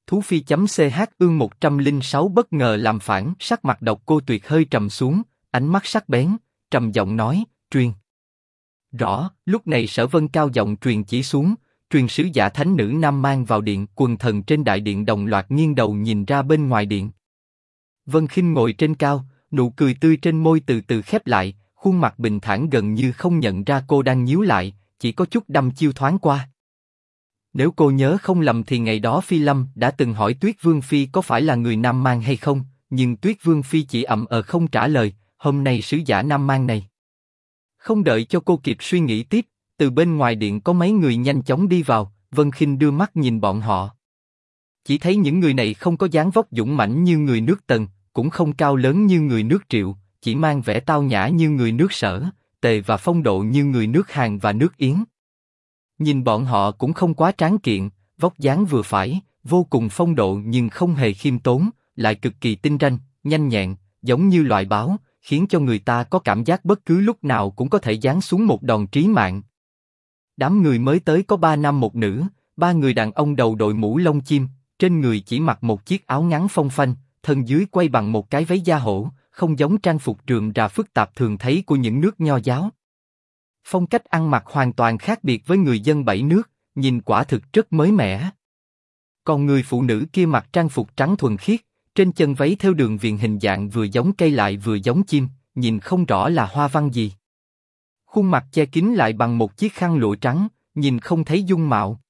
Thú Phi.ch ương 106 bất ngờ làm phản, sắc mặt Độc Cô Tuyệt hơi trầm xuống, ánh mắt sắc bén, trầm giọng nói, truyền. Rõ, lúc này Sở Vân cao giọng truyền chỉ xuống, truyền sứ giả thánh nữ Nam Mang vào điện, quần thần trên đại điện đồng loạt nghiêng đầu nhìn ra bên ngoài điện. Vân Khinh ngồi trên cao, nụ cười tươi trên môi từ từ khép lại, khuôn mặt bình thản gần như không nhận ra cô đang nhíu lại, chỉ có chút đăm chiêu thoáng qua. Nếu cô nhớ không lầm thì ngày đó Phi Lâm đã từng hỏi Tuyết Vương Phi có phải là người Nam Mang hay không, nhưng Tuyết Vương Phi chỉ ậm không trả lời. Hôm nay sứ giả Nam Mang này. Không đợi cho cô kịp suy nghĩ tiếp, từ bên ngoài điện có mấy người nhanh chóng đi vào. Vân Khinh đưa mắt nhìn bọn họ, chỉ thấy những người này không có dáng vóc dũng mãnh như người nước Tần, cũng không cao lớn như người nước Triệu, chỉ mang vẻ tao nhã như người nước Sở, Tề và phong độ như người nước Hàn và nước Yến. Nhìn bọn họ cũng không quá tráng kiện, vóc dáng vừa phải, vô cùng phong độ nhưng không hề khiêm tốn, lại cực kỳ tinh ranh, nhanh nhẹn, giống như loại báo, khiến cho người ta có cảm giác bất cứ lúc nào cũng có thể giáng xuống một đòn trí mạng. Đám người mới tới có 3 nam một nữ, 3 người đàn ông đầu đội mũ lông chim, trên người chỉ mặc một chiếc áo ngắn phong phanh, thân dưới quay bằng một cái váy da hổ, không giống trang phục rườm rà phức tạp thường thấy của những nước nho giáo. Phong cách ăn mặc hoàn toàn khác biệt với người dân bảy nước, nhìn quả thực rất mới mẻ. Còn người phụ nữ kia mặc trang phục trắng thuần khiết, trên chân váy theo đường viền hình dạng vừa giống cây lại vừa giống chim, nhìn không rõ là hoa văn gì. Khuôn mặt che kín lại bằng một chiếc khăn lụa trắng, nhìn không thấy dung mạo.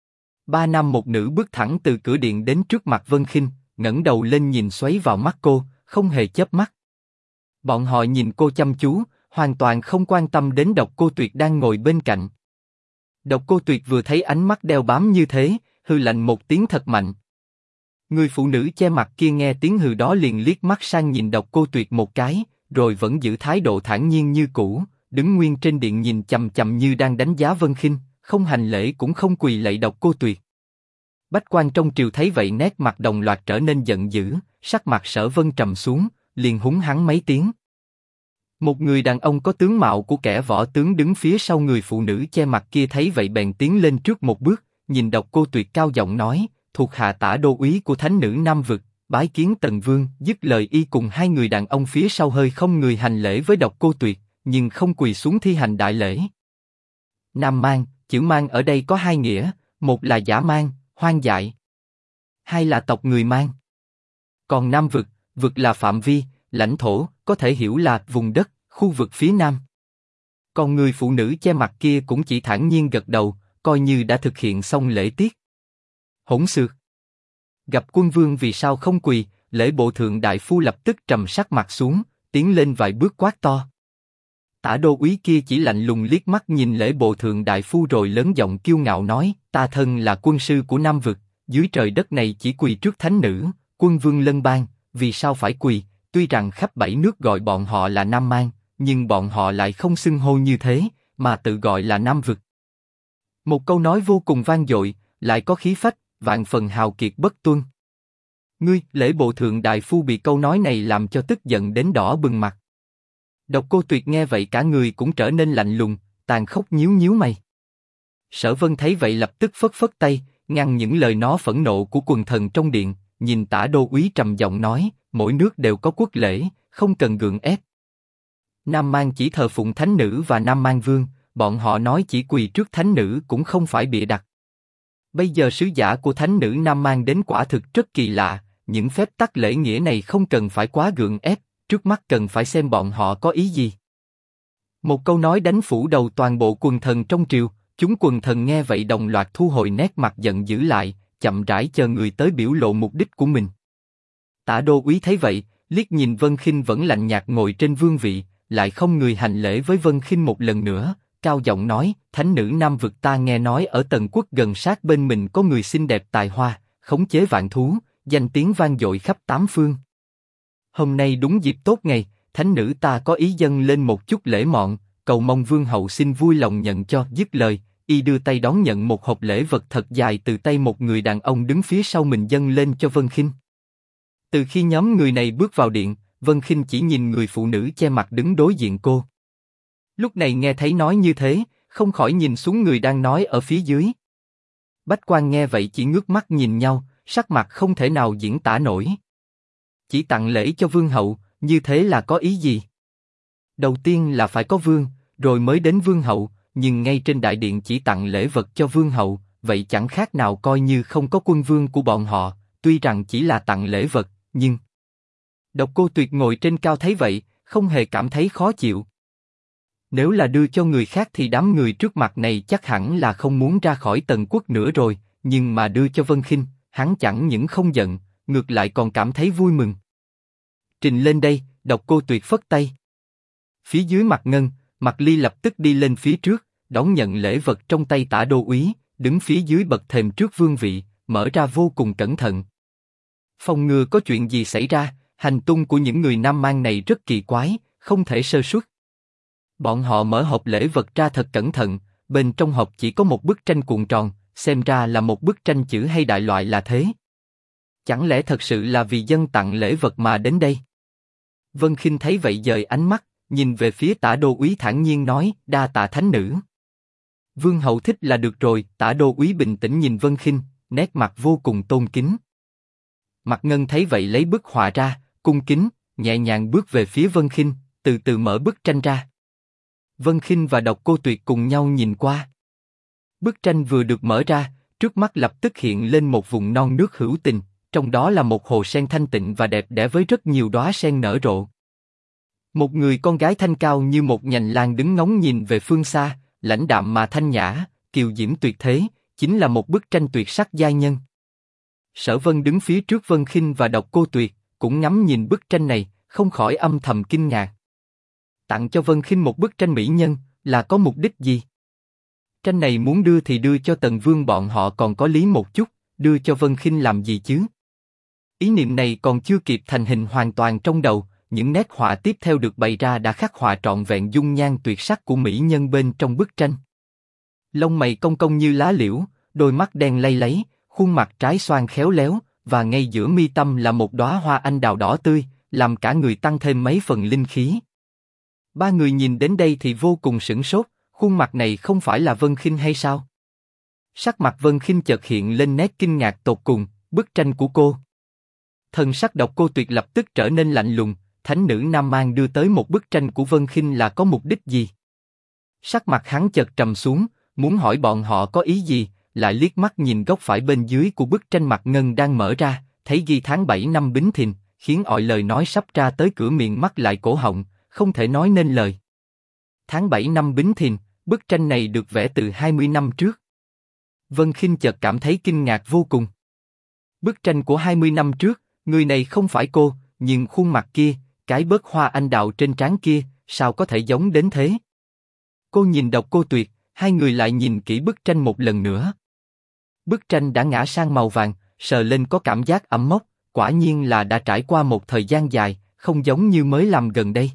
3 nam một nữ bước thẳng từ cửa điện đến trước mặt Vân Khinh, ngẩng đầu lên nhìn xoáy vào mắt cô, không hề chớp mắt. Bọn họ nhìn cô chăm chú, hoàn toàn không quan tâm đến Độc Cô Tuyệt đang ngồi bên cạnh. Độc Cô Tuyệt vừa thấy ánh mắt đeo bám như thế, hừ lạnh một tiếng thật mạnh. Người phụ nữ che mặt kia nghe tiếng hừ đó liền liếc mắt sang nhìn Độc Cô Tuyệt một cái, rồi vẫn giữ thái độ thản nhiên như cũ, đứng nguyên trên điện nhìn chằm chằm như đang đánh giá Vân Khinh, không hành lễ cũng không quỳ lạy Độc Cô Tuyệt. Bách quan trong triều thấy vậy nét mặt đồng loạt trở nên giận dữ, sắc mặt Sở Vân trầm xuống, liền húng hắn mấy tiếng. Một người đàn ông có tướng mạo của kẻ võ tướng đứng phía sau người phụ nữ che mặt kia thấy vậy bèn tiến lên trước một bước, nhìn Độc Cô Tuyệt cao giọng nói, thuộc hạ Tả đô úy của thánh nữ Nam vực, bái kiến Tần Vương. Dứt lời y cùng 2 người đàn ông phía sau hơi không người hành lễ với Độc Cô Tuyệt, nhưng không quỳ xuống thi hành đại lễ. Nam Mang, chữ Mang ở đây có 2 nghĩa, một là giả Mang, hoang dại, 2 là tộc người Mang. Còn Nam vực, vực là phạm vi, lãnh thổ, có thể hiểu là vùng đất, khu vực phía Nam. Còn người phụ nữ che mặt kia cũng chỉ thản nhiên gật đầu, coi như đã thực hiện xong lễ tiết. Hỗn xược. Gặp quân vương vì sao không quỳ? Lễ bộ thượng đại phu lập tức trầm sắc mặt xuống, tiến lên vài bước quát to. Tả đô úy kia chỉ lạnh lùng liếc mắt nhìn lễ bộ thượng đại phu rồi lớn giọng kiêu ngạo nói, ta thân là quân sư của Nam vực, dưới trời đất này chỉ quỳ trước thánh nữ, quân vương lân bang, vì sao phải quỳ? Tuy rằng khắp 7 nước gọi bọn họ là Nam Mang, nhưng bọn họ lại không xưng hô như thế, mà tự gọi là Nam vực. Một câu nói vô cùng vang dội, lại có khí phách, vạn phần hào kiệt bất tuân. Ngươi, lễ bộ thượng đại phu bị câu nói này làm cho tức giận đến đỏ bừng mặt. Độc Cô Tuyệt nghe vậy cả người cũng trở nên lạnh lùng, tàn khốc nhíu nhíu mày. Sở Vân thấy vậy lập tức phất phất tay, ngăn những lời nói phẫn nộ của quần thần trong điện, nhìn Tả đô úy trầm giọng nói, mỗi nước đều có quốc lễ, không cần gượng ép. Nam Mang chỉ thờ phụng thánh nữ và Nam Mang vương, bọn họ nói chỉ quỳ trước thánh nữ cũng không phải bịa đặt. Bây giờ sứ giả của thánh nữ Nam Mang đến quả thực rất kỳ lạ, những phép tắc lễ nghĩa này không cần phải quá gượng ép, trước mắt cần phải xem bọn họ có ý gì. Một câu nói đánh phủ đầu toàn bộ quần thần trong triều, chúng quần thần nghe vậy đồng loạt thu hồi nét mặt giận dữ lại, chậm rãi chờ người tới biểu lộ mục đích của mình. Tả đô úy thấy vậy, liếc nhìn Vân Khinh vẫn lạnh nhạt ngồi trên vương vị, lại không người hành lễ với Vân Khinh một lần nữa, cao giọng nói, thánh nữ Nam vực ta nghe nói ở Tần quốc gần sát bên mình có người xinh đẹp tài hoa, khống chế vạn thú, danh tiếng vang dội khắp 8 phương. Hôm nay đúng dịp tốt ngày, thánh nữ ta có ý dâng lên một chút lễ mọn, cầu mong vương hậu xin vui lòng nhận cho. Dứt lời, y đưa tay đón nhận một hộp lễ vật thật dài từ tay một người đàn ông đứng phía sau mình dâng lên cho Vân Khinh. Từ khi nhóm người này bước vào điện, Vân Khinh chỉ nhìn người phụ nữ che mặt đứng đối diện cô. Lúc này nghe thấy nói như thế, không khỏi nhìn xuống người đang nói ở phía dưới. Bách quan nghe vậy chỉ ngước mắt nhìn nhau, sắc mặt không thể nào diễn tả nổi. Chỉ tặng lễ cho vương hậu, như thế là có ý gì? Đầu tiên là phải có vương, rồi mới đến vương hậu, nhưng ngay trên đại điện chỉ tặng lễ vật cho vương hậu, vậy chẳng khác nào coi như không có quân vương của bọn họ, tuy rằng chỉ là tặng lễ vật, nhưng... Độc Cô Tuyệt ngồi trên cao thấy vậy, không hề cảm thấy khó chịu. Nếu là đưa cho người khác thì đám người trước mặt này chắc hẳn là không muốn ra khỏi Tần Quốc nữa rồi, nhưng mà đưa cho Vân Khinh, hắn chẳng những không giận, ngược lại còn cảm thấy vui mừng. Trình lên đây, Độc Cô Tuyệt phất tay. Phía dưới Mạc Ngân, Mạc Ly lập tức đi lên phía trước, đón nhận lễ vật trong tay Tả Đô úy, đứng phía dưới bậc thềm trước vương vị, mở ra vô cùng cẩn thận. Phòng ngừa có chuyện gì xảy ra, hành tung của những người Nam Mang này rất kỳ quái, không thể sơ suất. Bọn họ mở hộp lễ vật ra thật cẩn thận, bên trong hộp chỉ có một bức tranh cuộn tròn, xem ra là một bức tranh chữ hay đại loại là thế. Chẳng lẽ thật sự là vì dân tặng lễ vật mà đến đây? Vân Khinh thấy vậy dời ánh mắt, nhìn về phía Tả Đô úy thản nhiên nói, đa tạ thánh nữ. Vương hậu thích là được rồi. Tả Đô úy bình tĩnh nhìn Vân Khinh, nét mặt vô cùng tôn kính. Mạc Ngân thấy vậy lấy bức họa ra, cung kính, nhẹ nhàng bước về phía Vân Khinh, từ từ mở bức tranh ra. Vân Khinh và Độc Cô Tuyệt cùng nhau nhìn qua. Bức tranh vừa được mở ra, trước mắt lập tức hiện lên một vùng non nước hữu tình, trong đó là một hồ sen thanh tịnh và đẹp đẽ với rất nhiều đóa sen nở rộ. Một người con gái thanh cao như một nhành lan đứng ngóng nhìn về phương xa, lãnh đạm mà thanh nhã, kiều diễm tuyệt thế, chính là một bức tranh tuyệt sắc giai nhân. Sở Vân đứng phía trước Vân Khinh và Độc Cô Tuyệt, cũng ngắm nhìn bức tranh này, không khỏi âm thầm kinh ngạc. Tặng cho Vân Khinh một bức tranh mỹ nhân, là có mục đích gì? Tranh này muốn đưa thì đưa cho Tần Vương bọn họ còn có lý một chút, đưa cho Vân Khinh làm gì chứ? Ý niệm này còn chưa kịp thành hình hoàn toàn trong đầu, những nét họa tiếp theo được bày ra đã khắc họa trọn vẹn dung nhan tuyệt sắc của mỹ nhân bên trong bức tranh. Lông mày cong cong như lá liễu, đôi mắt đen lay láy, khuôn mặt trái xoan khéo léo, và ngay giữa mi tâm là một đóa hoa anh đào đỏ tươi, làm cả người tăng thêm mấy phần linh khí. Ba người nhìn đến đây thì vô cùng sửng sốt, khuôn mặt này không phải là Vân Khinh hay sao? Sắc mặt Vân Khinh chợt hiện lên nét kinh ngạc tột cùng, bức tranh của cô. Thần sắc Độc Cô Tuyệt lập tức trở nên lạnh lùng, thánh nữ Nam Mang đưa tới một bức tranh của Vân Khinh là có mục đích gì? Sắc mặt hắn chợt trầm xuống, muốn hỏi bọn họ có ý gì, lại liếc mắt nhìn góc phải bên dưới của bức tranh Mạc Ngân đang mở ra, thấy ghi tháng 7 năm Bính Thìn, khiến mọi lời nói sắp ra tới cửa miệng mắc lại cổ họng, không thể nói nên lời. Tháng 7 năm Bính Thìn, bức tranh này được vẽ từ 20 năm trước. Vân Khinh chợt cảm thấy kinh ngạc vô cùng. Bức tranh của 20 năm trước, người này không phải cô, nhưng khuôn mặt kia, cái bớt hoa anh đào trên trán kia, sao có thể giống đến thế? Cô nhìn Độc Cô Tuyệt, hai người lại nhìn kỹ bức tranh một lần nữa. Bức tranh đã ngã sang màu vàng, sờ lên có cảm giác ẩm mốc, quả nhiên là đã trải qua một thời gian dài, không giống như mới làm gần đây.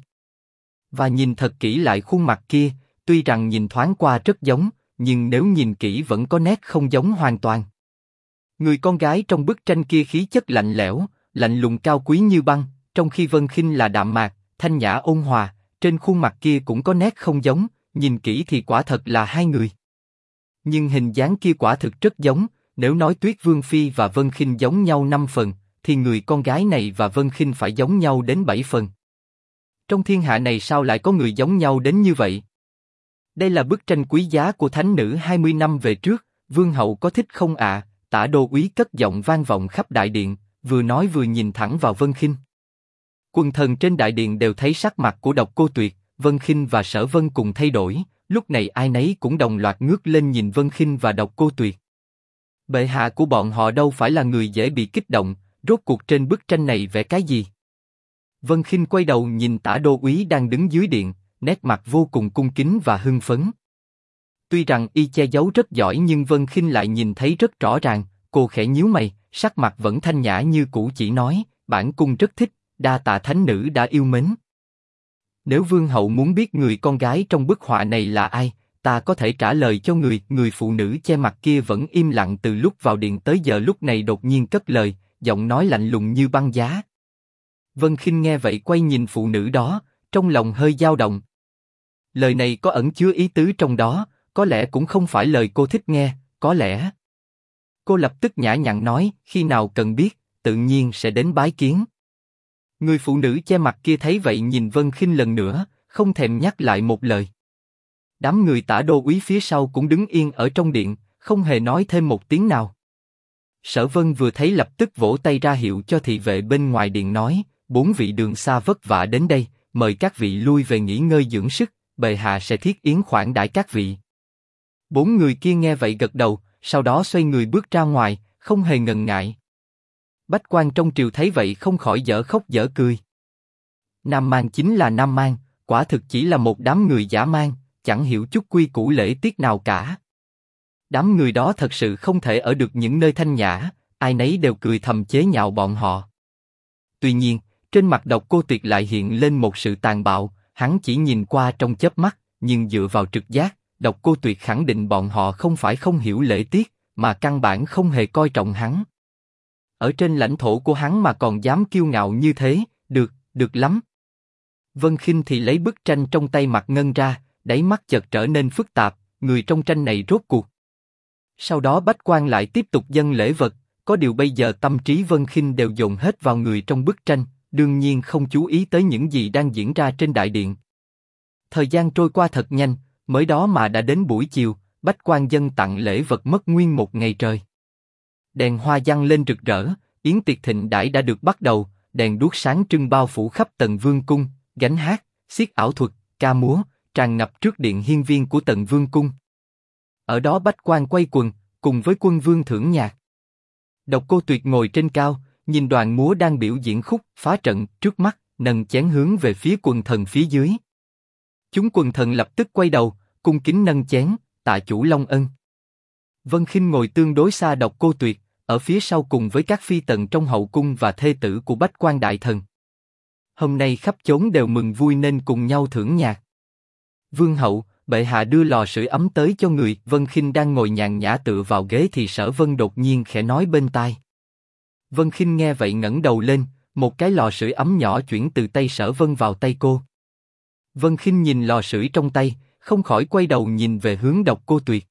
Và nhìn thật kỹ lại khuôn mặt kia, tuy rằng nhìn thoáng qua rất giống, nhưng nếu nhìn kỹ vẫn có nét không giống hoàn toàn. Người con gái trong bức tranh kia khí chất lạnh lẽo, lạnh lùng cao quý như băng, trong khi Vân Khinh là đạm mạc, thanh nhã ôn hòa, trên khuôn mặt kia cũng có nét không giống, nhìn kỹ thì quả thật là hai người. Nhưng hình dáng kia quả thực rất giống, nếu nói Tuyết Vương Phi và Vân Khinh giống nhau 5 phần, thì người con gái này và Vân Khinh phải giống nhau đến 7 phần. Trong thiên hạ này sao lại có người giống nhau đến như vậy? Đây là bức tranh quý giá của thánh nữ 20 năm về trước, Vương hậu có thích không ạ? Tả Đô úy cất giọng vang vọng khắp đại điện, vừa nói vừa nhìn thẳng vào Vân Khinh. Quần thần trên đại điện đều thấy sắc mặt của Độc Cô Tuyệt, Vân Khinh và Sở Vân cùng thay đổi, lúc này ai nấy cũng đồng loạt ngước lên nhìn Vân Khinh và Độc Cô Tuyệt. Bệ hạ của bọn họ đâu phải là người dễ bị kích động, rốt cuộc trên bức tranh này vẽ cái gì? Vân Khinh quay đầu nhìn Tả Đô úy đang đứng dưới điện, nét mặt vô cùng cung kính và hưng phấn. Tuy rằng y che giấu rất giỏi nhưng Vân Khinh lại nhìn thấy rất rõ ràng, cô khẽ nhíu mày, sắc mặt vẫn thanh nhã như cũ chỉ nói, bản cung rất thích, đa tạ thánh nữ đã yêu mến. Nếu Vương hậu muốn biết người con gái trong bức họa này là ai, ta có thể trả lời cho người phụ nữ che mặt kia vẫn im lặng từ lúc vào điện tới giờ lúc này đột nhiên cất lời, giọng nói lạnh lùng như băng giá. Vân Khinh nghe vậy quay nhìn phụ nữ đó, trong lòng hơi dao động. Lời này có ẩn chứa ý tứ trong đó, có lẽ cũng không phải lời cô thích nghe, có lẽ Cô lập tức nhã nhặn nói, khi nào cần biết, tự nhiên sẽ đến bái kiến. Người phụ nữ che mặt kia thấy vậy nhìn Vân Khinh lần nữa, không thèm nhắc lại một lời. Đám người Tả đô úy phía sau cũng đứng yên ở trong điện, không hề nói thêm một tiếng nào. Sở Vân vừa thấy lập tức vỗ tay ra hiệu cho thị vệ bên ngoài điện nói, 4 vị đường xa vất vả đến đây, mời các vị lui về nghỉ ngơi dưỡng sức, bệ hạ sẽ thiết yến khoản đãi các vị. 4 người kia nghe vậy gật đầu, sau đó xoay người bước ra ngoài, không hề ngần ngại. Bách quan trong triều thấy vậy không khỏi dở khóc dở cười. Nam Mang chính là Nam Mang, quả thực chỉ là một đám người dã man, chẳng hiểu chút quy củ lễ tiết nào cả. Đám người đó thật sự không thể ở được những nơi thanh nhã, ai nấy đều cười thầm chế nhạo bọn họ. Tuy nhiên, trên mặt Độc Cô Tuyệt lại hiện lên một sự tàn bạo, hắn chỉ nhìn qua trong chớp mắt, nhưng dựa vào trực giác, Độc Cô Tuyệt khẳng định bọn họ không phải không hiểu lễ tiết, mà căn bản không hề coi trọng hắn. Ở trên lãnh thổ của hắn mà còn dám kiêu ngạo như thế, được lắm. Vân Khinh thì lấy bức tranh trong tay Mạc Ngân ra, đáy mắt chợt trở nên phức tạp, người trong tranh này rốt cuộc. Sau đó bách quan lại tiếp tục dâng lễ vật, có điều bây giờ tâm trí Vân Khinh đều dồn hết vào người trong bức tranh, đương nhiên không chú ý tới những gì đang diễn ra trên đại điện. Thời gian trôi qua thật nhanh, mới đó mà đã đến buổi chiều, bách quan dâng tặng lễ vật mất nguyên một ngày trời. Đèn hoa giăng lên rực rỡ, yến tiệc thịnh đãi đã được bắt đầu, đèn đuốc sáng trưng bao phủ khắp Tần Vương cung, gánh hát, xiết ảo thuật, ca múa, tràn ngập trước điện hiên viên của Tần Vương cung. Ở đó bách quan quay quần, cùng với quân vương thưởng nhạc. Độc Cô Tuyệt ngồi trên cao, nhìn đoàn múa đang biểu diễn khúc phá trận trước mắt, nâng chén hướng về phía quần thần phía dưới. Chúng quần thần lập tức quay đầu, cung kính nâng chén, tạ chủ long ân. Vân Khinh ngồi tương đối xa Độc Cô Tuyệt, ở phía sau cùng với các phi tần trong hậu cung và thê tử của bách quan đại thần. Hôm nay khắp chốn đều mừng vui nên cùng nhau thưởng nhạc. Vương hậu, bệ hạ đưa lò sưởi ấm tới cho người. Vân Khinh đang ngồi nhàn nhã tựa vào ghế thì Sở Vân đột nhiên khẽ nói bên tai. Vân Khinh nghe vậy ngẩng đầu lên, một cái lò sưởi ấm nhỏ chuyển từ tay Sở Vân vào tay cô. Vân Khinh nhìn lò sưởi trong tay, không khỏi quay đầu nhìn về hướng Độc Cô Tuyệt.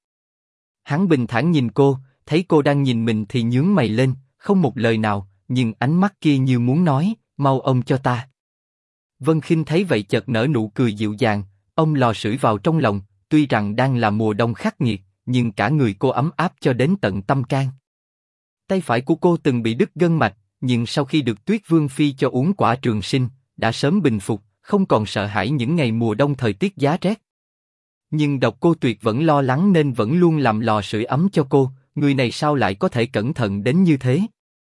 Hắn bình thản nhìn cô, thấy cô đang nhìn mình thì nhướng mày lên, không một lời nào, nhưng ánh mắt kia như muốn nói, mau ôm cho ta. Vân Khinh thấy vậy chợt nở nụ cười dịu dàng, ôm lò sưởi vào trong lòng. Tuy rằng đang là mùa đông khắc nghiệt, nhưng cả người cô ấm áp cho đến tận tâm can. Tay phải của cô từng bị đứt gân mạch, nhưng sau khi được Tuyết Vương phi cho uống quả trường sinh, đã sớm bình phục, không còn sợ hãi những ngày mùa đông thời tiết giá rét. Nhưng Độc Cô Tuyệt vẫn lo lắng nên vẫn luôn làm lò sưởi ấm cho cô. Người này sao lại có thể cẩn thận đến như thế?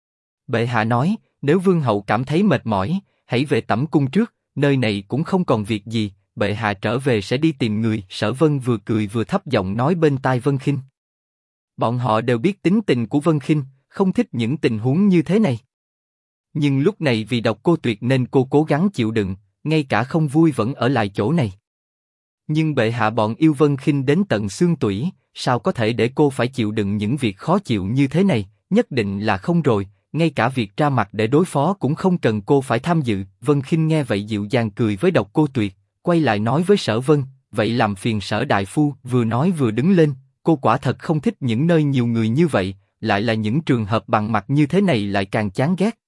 Bệ hạ nói, nếu vương hậu cảm thấy mệt mỏi, hãy về tẩm cung trước, nơi này cũng không còn việc gì, bệ hạ trở về sẽ đi tìm người. Sở Vân vừa cười vừa thấp giọng nói bên tai Vân Khinh. Bọn họ đều biết tính tình của Vân Khinh, không thích những tình huống như thế này. Nhưng lúc này vì Độc Cô Tuyệt nên cô cố gắng chịu đựng, ngay cả không vui vẫn ở lại chỗ này. Nhưng bệ hạ bọn yêu Vân Khinh đến tận xương tủy, sao có thể để cô phải chịu đựng những việc khó chịu như thế này? Nhất định là không rồi, ngay cả việc ra mặt để đối phó cũng không cần cô phải tham dự. Vân Khinh nghe vậy dịu dàng cười với Độc Cô Tuyệt, quay lại nói với Sở Vân, vậy làm phiền Sở đại phu. Vừa nói vừa đứng lên, cô quả thật không thích những nơi nhiều người như vậy, lại là những trường hợp bằng mặt như thế này lại càng chán ghét.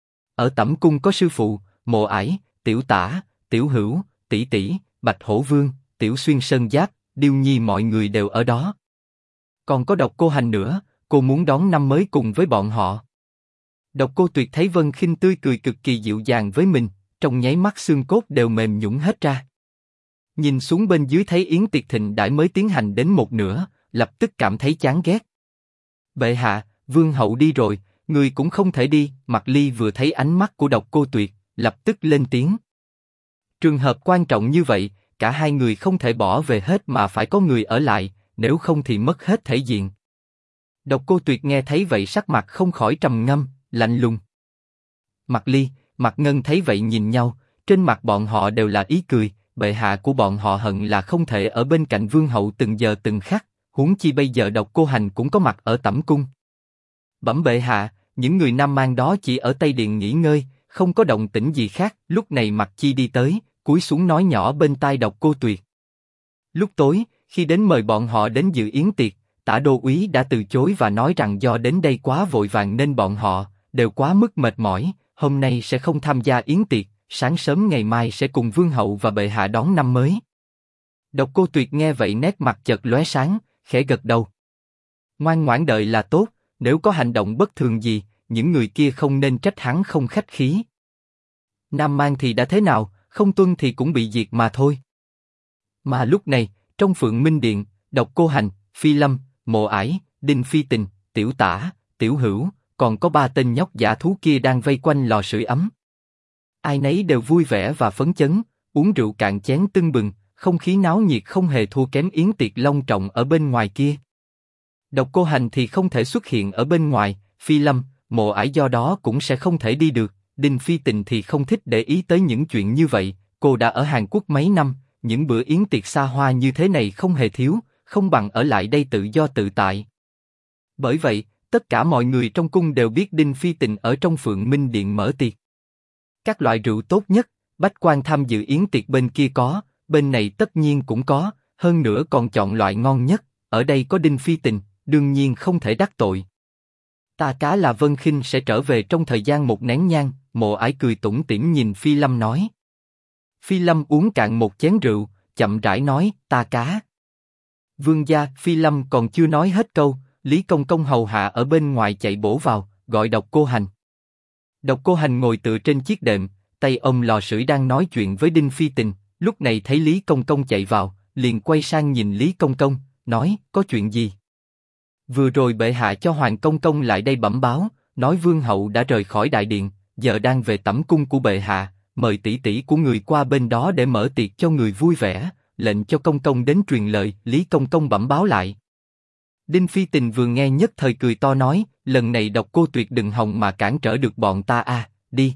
Ở tẩm cung có sư phụ, Mộ Ải, Tiểu Tả, Tiểu Hữu, Tỷ Tỷ, Bạch Hổ Vương, Tiểu Xuyên Sơn Giáp, Điêu Nhi, mọi người đều ở đó. Còn có Độc Cô Hành nữa, cô muốn đón năm mới cùng với bọn họ. Độc Cô Tuyệt thấy Vân Khinh tươi cười cực kỳ dịu dàng với mình, trong nháy mắt xương cốt đều mềm nhũn hết ra. Nhìn xuống bên dưới thấy yến tiệc thịnh đãi mới tiến hành đến một nửa, lập tức cảm thấy chán ghét. Bệ hạ, vương hậu đi rồi, người cũng không thể đi. Mạc Ly vừa thấy ánh mắt của Độc Cô Tuyệt, lập tức lên tiếng. Trường hợp quan trọng như vậy, cả hai người không thể bỏ về hết mà phải có người ở lại, nếu không thì mất hết thể diện. Độc Cô Tuyệt nghe thấy vậy sắc mặt không khỏi trầm ngâm, lạnh lùng. Mạc Ly, Mạc Ngân thấy vậy nhìn nhau, trên mặt bọn họ đều là ý cười. Bệ hạ của bọn họ hận là không thể ở bên cạnh vương hậu từng giờ từng khắc, huống chi bây giờ Độc Cô Hành cũng có mặt ở tẩm cung. Bẩm bệ hạ, những người Nam Mang đó chỉ ở Tây Điện nghỉ ngơi, không có động tĩnh gì khác. Lúc này Mạc Chi đi tới, cúi xuống nói nhỏ bên tai Độc Cô Tuyệt. Lúc tối, khi đến mời bọn họ đến dự yến tiệc, Tả đô úy đã từ chối và nói rằng do đến đây quá vội vàng nên bọn họ đều quá mức mệt mỏi, hôm nay sẽ không tham gia yến tiệc, sáng sớm ngày mai sẽ cùng vương hậu và bệ hạ đón năm mới. Độc Cô Tuyệt nghe vậy nét mặt chợt lóe sáng, khẽ gật đầu. Ngoan ngoãn đợi là tốt, nếu có hành động bất thường gì, những người kia không nên trách hắn không khách khí. Nam Mang thì đã thế nào, không tuân thì cũng bị diệt mà thôi. Mà lúc này, trong Phượng Minh Điện, Độc Cô Hành, Phi Lâm, Mộ Ải, Đinh Phi Tình, Tiểu Tả, Tiểu Hữu, còn có 3 tên nhóc dã thú kia đang vây quanh lò sưởi ấm. Ai nấy đều vui vẻ và phấn chấn, uống rượu cạn chén tưng bừng, không khí náo nhiệt không hề thua kém yến tiệc long trọng ở bên ngoài kia. Độc Cô Hành thì không thể xuất hiện ở bên ngoài, Phi Lâm, Mộ Ải do đó cũng sẽ không thể đi được, Đinh Phi Tình thì không thích để ý tới những chuyện như vậy, cô đã ở Hàn Quốc mấy năm, những bữa yến tiệc xa hoa như thế này không hề thiếu, không bằng ở lại đây tự do tự tại. Bởi vậy, tất cả mọi người trong cung đều biết Đinh Phi Tình ở trong Phượng Minh Điện mở tiệc. Các loại rượu tốt nhất, bách quan tham dự yến tiệc bên kia có, bên này tất nhiên cũng có, hơn nữa còn chọn loại ngon nhất, ở đây có Đinh Phi Tình, đương nhiên không thể đắc tội. Ta cá là Vân Khinh sẽ trở về trong thời gian 1 nén nhang, Mộ Ải cười tủm tỉm nhìn Phi Lâm nói. Phi Lâm uống cạn một chén rượu, chậm rãi nói, ta cá. Vương gia, Phi Lâm còn chưa nói hết câu, Lý Công Công hầu hạ ở bên ngoài chạy bổ vào, gọi Độc Cô Hành. Độc Cô Hành ngồi tựa trên chiếc đệm, tay ôm lò sưởi đang nói chuyện với Đinh Phi Tình, lúc này thấy Lý Công Công chạy vào, liền quay sang nhìn Lý Công Công, nói, có chuyện gì? Vừa rồi bệ hạ cho Hoàng Công Công lại đây bẩm báo, nói vương hậu đã rời khỏi đại điện, giờ đang về tẩm cung của bệ hạ, mời tỷ tỷ của người qua bên đó để mở tiệc cho người vui vẻ, lệnh cho Công Công đến truyền lời. Lý Công Công bẩm báo lại. Đinh Phi Tình vừa nghe nhất thời cười to nói, lần này Độc Cô Tuyệt đừng hòng mà cản trở được bọn ta a,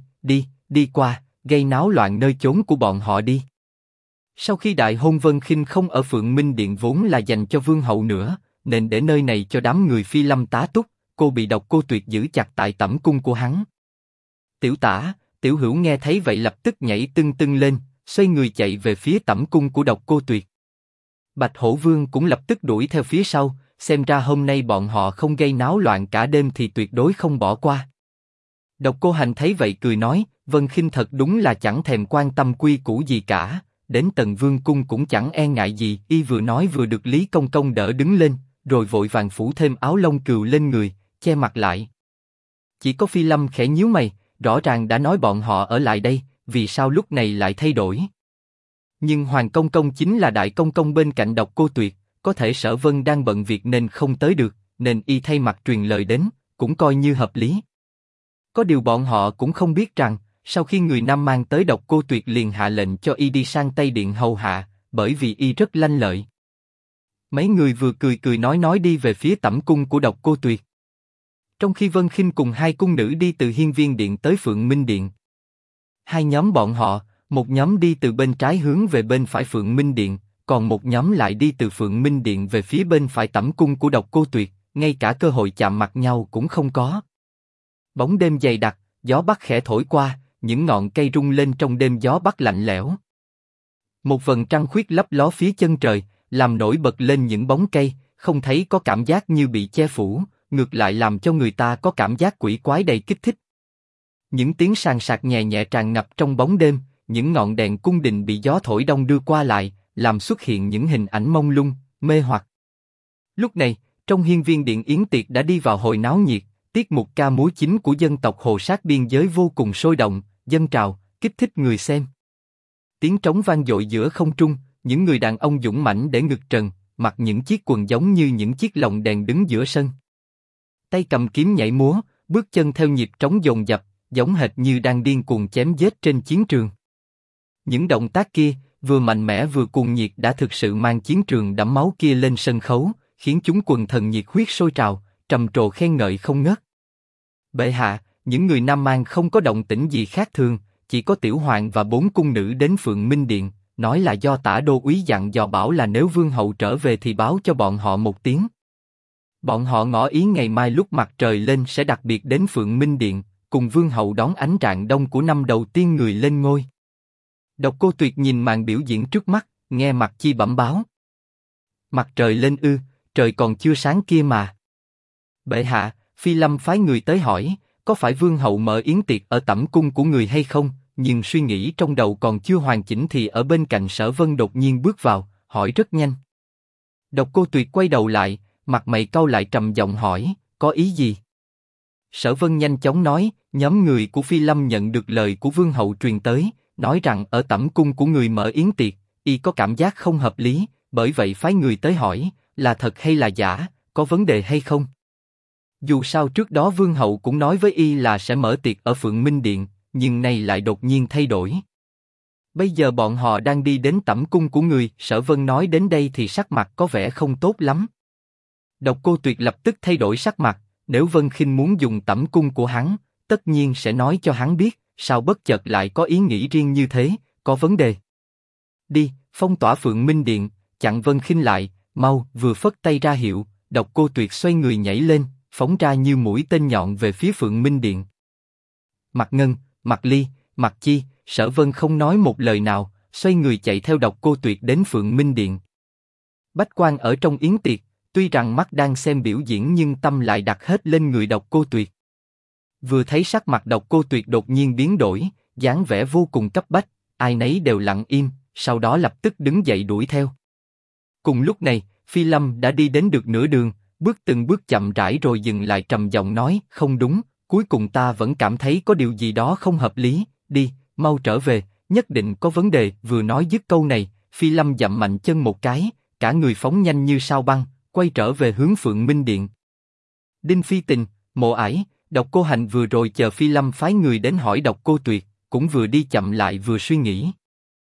đi qua, gây náo loạn nơi chốn của bọn họ đi. Sau khi đại hôn Vân Khinh không ở Phượng Minh Điện vốn là dành cho vương hậu nữa, nên để nơi này cho đám người Phi Lâm tá túc, cô bị Độc Cô Tuyệt giữ chặt tại tẩm cung của hắn. Tiểu Tả, Tiểu Hữu nghe thấy vậy lập tức nhảy tưng tưng lên, xoay người chạy về phía tẩm cung của Độc Cô Tuyệt. Bạch Hổ Vương cũng lập tức đuổi theo phía sau, xem ra hôm nay bọn họ không gây náo loạn cả đêm thì tuyệt đối không bỏ qua. Độc Cô Hành thấy vậy cười nói, Vân Khinh thật đúng là chẳng thèm quan tâm quy củ gì cả, đến Tần Vương cung cũng chẳng e ngại gì. Y vừa nói vừa được Lý Công Công đỡ đứng lên, rồi vội vàng phủ thêm áo lông cừu lên người, che mặt lại. Chỉ có Phi Lâm khẽ nhíu mày, rõ ràng đã nói bọn họ ở lại đây, vì sao lúc này lại thay đổi? Nhưng Hoàng Công Công chính là đại công công bên cạnh Độc Cô Tuyệt, có thể Sở Vân đang bận việc nên không tới được, nên y thay mặt truyền lời đến, cũng coi như hợp lý. Có điều bọn họ cũng không biết rằng, sau khi người Nam Mang tới Độc Cô Tuyệt liền hạ lệnh cho y đi sang Tây Điện hầu hạ, bởi vì y rất lanh lợi. Mấy người vừa cười nói đi về phía tẩm cung của Độc Cô Tuyệt. Trong khi Vân Khinh cùng 2 cung nữ đi từ Hiên Viên Điện tới Phượng Minh Điện. 2 nhóm bọn họ, một nhóm đi từ bên trái hướng về bên phải Phượng Minh Điện, còn một nhóm lại đi từ Phượng Minh Điện về phía bên phải tẩm cung của Độc Cô Tuyệt, ngay cả cơ hội chạm mặt nhau cũng không có. Bóng đêm dày đặc, gió bắc khẽ thổi qua, những ngọn cây rung lên trong đêm gió bắc lạnh lẽo. Một vầng trăng khuyết lấp ló phía chân trời, làm nổi bật lên những bóng cây, không thấy có cảm giác như bị che phủ, ngược lại làm cho người ta có cảm giác quỷ quái đầy kích thích. Những tiếng sàn sạc nhẹ nhẹ tràn ngập trong bóng đêm, những ngọn đèn cung đình bị gió thổi đong đưa qua lại, làm xuất hiện những hình ảnh mông lung, mê hoặc. Lúc này, trong Hiên Viên Điện yến tiệc đã đi vào hồi náo nhiệt, tiết mục ca múa chính của dân tộc Hồ sát biên giới vô cùng sôi động, dâng trào, kích thích người xem. Tiếng trống vang dội giữa không trung, những người đàn ông dũng mãnh để ngực trần, mặc những chiếc quần giống như những chiếc lồng đèn đứng giữa sân. Tay cầm kiếm nhảy múa, bước chân theo nhịp trống dồn dập, giống hệt như đang điên cuồng chém giết trên chiến trường. Những động tác kia, vừa mạnh mẽ vừa cuồng nhiệt đã thực sự mang chiến trường đẫm máu kia lên sân khấu, khiến chúng quần thần nhiệt huyết sôi trào, trầm trồ khen ngợi không ngớt. Bệ hạ, những người Nam Mang không có động tĩnh gì khác thường, chỉ có Tiểu Hoàng và 4 cung nữ đến Phượng Minh Điện, nói là do Tả đô úy dặn dò bảo là nếu vương hậu trở về thì báo cho bọn họ một tiếng. Bọn họ ngỏ ý ngày mai lúc mặt trời lên sẽ đặc biệt đến Phượng Minh Điện, cùng vương hậu đón ánh rạng đông của năm đầu tiên người lên ngôi. Độc Cô Tuyệt nhìn màn biểu diễn trước mắt, nghe Mặc Chi bẩm báo. Mặt trời lên ư? trời còn chưa sáng kia mà. Bệ hạ, Phi Lâm phái người tới hỏi, có phải vương hậu mở yến tiệc ở tẩm cung của người hay không, nhưng suy nghĩ trong đầu còn chưa hoàn chỉnh thì ở bên cạnh Sở Vân đột nhiên bước vào, hỏi rất nhanh. Độc Cô Tuyệt quay đầu lại, mặt mày cau lại trầm giọng hỏi, có ý gì? Sở Vân nhanh chóng nói, nhóm người của Phi Lâm nhận được lời của vương hậu truyền tới, nói rằng ở tẩm cung của người mở yến tiệc, y có cảm giác không hợp lý, bởi vậy phái người tới hỏi, là thật hay là giả, có vấn đề hay không? Dù sao trước đó vương hậu cũng nói với y là sẽ mở tiệc ở Phượng Minh Điện, nhưng nay lại đột nhiên thay đổi. Bây giờ bọn họ đang đi đến tẩm cung của người, Sở Vân nói đến đây thì sắc mặt có vẻ không tốt lắm. Độc Cô Tuyệt lập tức thay đổi sắc mặt, nếu Vân Khinh muốn dùng tẩm cung của hắn, tất nhiên sẽ nói cho hắn biết, sao bất chợt lại có ý nghĩ riêng như thế, có vấn đề. Đi, phong tỏa Phượng Minh Điện, chặn Vân Khinh lại, mau, vừa phất tay ra hiệu, Độc Cô Tuyệt xoay người nhảy lên, phóng ra như mũi tên nhọn về phía Phượng Minh Điện. Mạc Ngân, Mạc Ly, Mạc Chi, Sở Vân không nói một lời nào, xoay người chạy theo Độc Cô Tuyệt đến Phượng Minh Điện. Bách Quan ở trong yến tiệc, tuy rằng mắt đang xem biểu diễn nhưng tâm lại đặt hết lên người Độc Cô Tuyệt. Vừa thấy sắc mặt Độc Cô Tuyệt đột nhiên biến đổi, dáng vẻ vô cùng cấp bách, ai nấy đều lặng im, sau đó lập tức đứng dậy đuổi theo. Cùng lúc này, Phi Lâm đã đi đến được nửa đường, bước từng bước chậm rãi rồi dừng lại trầm giọng nói, không đúng, cuối cùng ta vẫn cảm thấy có điều gì đó không hợp lý, đi, mau trở về, nhất định có vấn đề. Vừa nói dứt câu này, Phi Lâm dậm mạnh chân một cái, cả người phóng nhanh như sao băng, quay trở về hướng Phượng Minh Điện. Đinh Phi Tình, Mộ Ải, Độc Cô Hành vừa rồi chờ Phi Lâm phái người đến hỏi Độc Cô Tuyệt, cũng vừa đi chậm lại vừa suy nghĩ.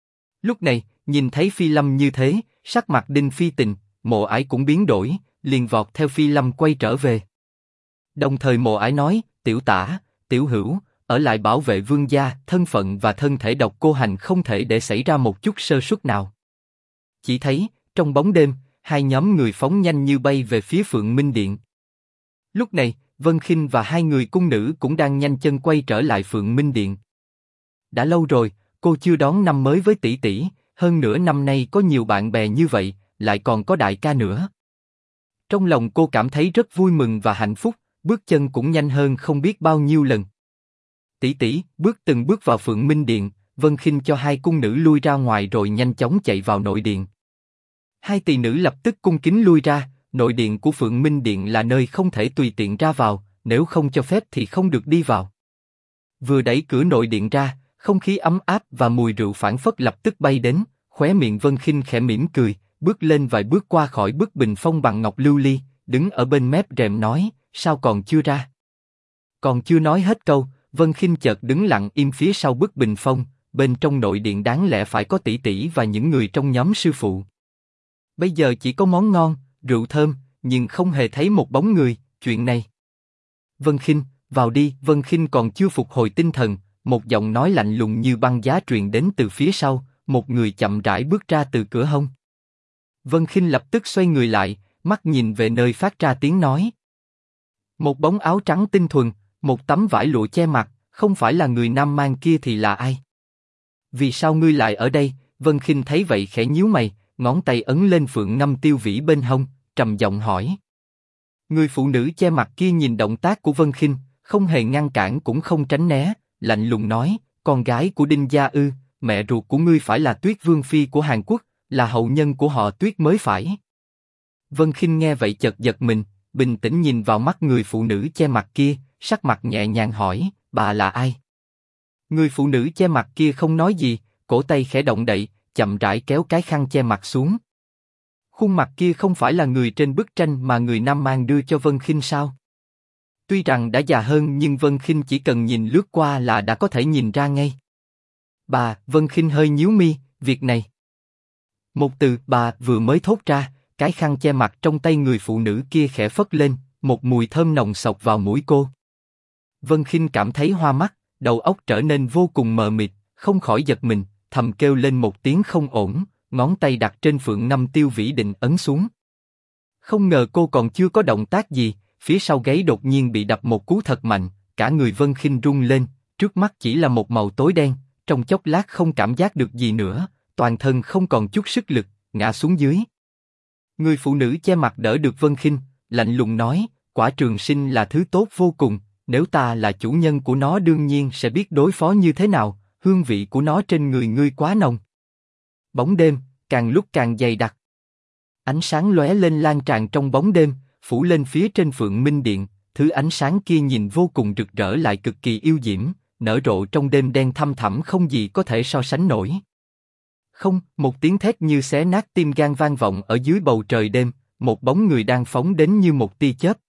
Lúc này, nhìn thấy Phi Lâm như thế, sắc mặt Đinh Phi Tình, Mộ Ải cũng biến đổi, liền vọt theo Phi Lâm quay trở về. Đồng thời Mộ Ải nói, Tiểu Tả, Tiểu Hữu, ở lại bảo vệ vương gia, thân phận và thân thể Độc Cô Hành không thể để xảy ra một chút sơ suất nào. Chỉ thấy, trong bóng đêm, hai nhóm người phóng nhanh như bay về phía Phượng Minh Điện. Lúc này, Vân Khinh và hai người cung nữ cũng đang nhanh chân quay trở lại Phượng Minh Điện. Đã lâu rồi, cô chưa đón năm mới với tỷ tỷ, hơn nữa năm nay có nhiều bạn bè như vậy, lại còn có đại ca nữa. Trong lòng cô cảm thấy rất vui mừng và hạnh phúc, bước chân cũng nhanh hơn không biết bao nhiêu lần. Tỷ tỷ, bước từng bước vào Phượng Minh Điện, Vân Khinh cho hai cung nữ lui ra ngoài rồi nhanh chóng chạy vào nội điện. Hai tỷ nữ lập tức cung kính lui ra, nội điện của Phượng Minh Điện là nơi không thể tùy tiện ra vào, nếu không cho phép thì không được đi vào. Vừa đẩy cửa nội điện ra, không khí ấm áp và mùi rượu phảng phất lập tức bay đến, khóe miệng Vân Khinh khẽ mỉm cười, bước lên vài bước qua khỏi bức bình phong bằng ngọc lưu ly, đứng ở bên mép rèm nói, sao còn chưa ra? Còn chưa nói hết câu, Vân Khinh chợt đứng lặng im phía sau bức bình phong, bên trong nội điện đáng lẽ phải có tỷ tỷ và những người trong nhóm sư phụ. Bây giờ chỉ có món ngon, rượu thơm, nhưng không hề thấy một bóng người, chuyện này. Vân Khinh, vào đi. Vân Khinh còn chưa phục hồi tinh thần, một giọng nói lạnh lùng như băng giá truyền đến từ phía sau, một người chậm rãi bước ra từ cửa hông. Vân Khinh lập tức xoay người lại, mắt nhìn về nơi phát ra tiếng nói. Một bóng áo trắng tinh thuần, một tấm vải lụa che mặt, không phải là người nam mang kia thì là ai? Vì sao ngươi lại ở đây? Vân Khinh thấy vậy khẽ nhíu mày, ngón tay ấn lên phượng ngâm tiêu vĩ bên hông, trầm giọng hỏi. Người phụ nữ che mặt kia nhìn động tác của Vân Khinh, không hề ngăn cản cũng không tránh né, lạnh lùng nói, con gái của Đinh gia ư? Mẹ ruột của ngươi phải là Tuyết Vương phi của Hàn Quốc, là hậu nhân của họ Tuyết mới phải. Vân Khinh nghe vậy chợt giật mình, bình tĩnh nhìn vào mắt người phụ nữ che mặt kia, sắc mặt nhẹ nhàng hỏi, bà là ai? Người phụ nữ che mặt kia không nói gì, cổ tay khẽ động đậy, chậm rãi kéo cái khăn che mặt xuống. Khuôn mặt kia không phải là người trên bức tranh mà người nam mang đưa cho Vân Khinh sao? Tuy rằng đã già hơn nhưng Vân Khinh chỉ cần nhìn lướt qua là đã có thể nhìn ra ngay. Bà, Vân Khinh hơi nhíu mi, việc này. Một từ bà vừa mới thốt ra, cái khăn che mặt trong tay người phụ nữ kia khẽ phất lên, một mùi thơm nồng xộc vào mũi cô. Vân Khinh cảm thấy hoa mắt, đầu óc trở nên vô cùng mờ mịt, không khỏi giật mình, thầm kêu lên một tiếng không ổn, ngón tay đặt trên phượng ngâm tiêu vĩ định ấn xuống. Không ngờ cô còn chưa có động tác gì, phía sau gáy đột nhiên bị đập một cú thật mạnh, cả người Vân Khinh rung lên, trước mắt chỉ là một màu tối đen, trong chốc lát không cảm giác được gì nữa, toàn thân không còn chút sức lực, ngã xuống dưới. Người phụ nữ che mặt đỡ được Vân Khinh, lạnh lùng nói, quả trường sinh là thứ tốt vô cùng, nếu ta là chủ nhân của nó đương nhiên sẽ biết đối phó như thế nào, hương vị của nó trên người ngươi quá nồng. Bóng đêm, càng lúc càng dày đặc. Ánh sáng lóe lên lan tràn trong bóng đêm, phủ lên phía trên Phượng Minh Điện, thứ ánh sáng kia nhìn vô cùng rực rỡ lại cực kỳ yêu diễm, nở rộ trong đêm đen thăm thẳm không gì có thể so sánh nổi. Không, một tiếng thét như xé nát tim gan vang vọng ở dưới bầu trời đêm, một bóng người đang phóng đến như một tia chớp,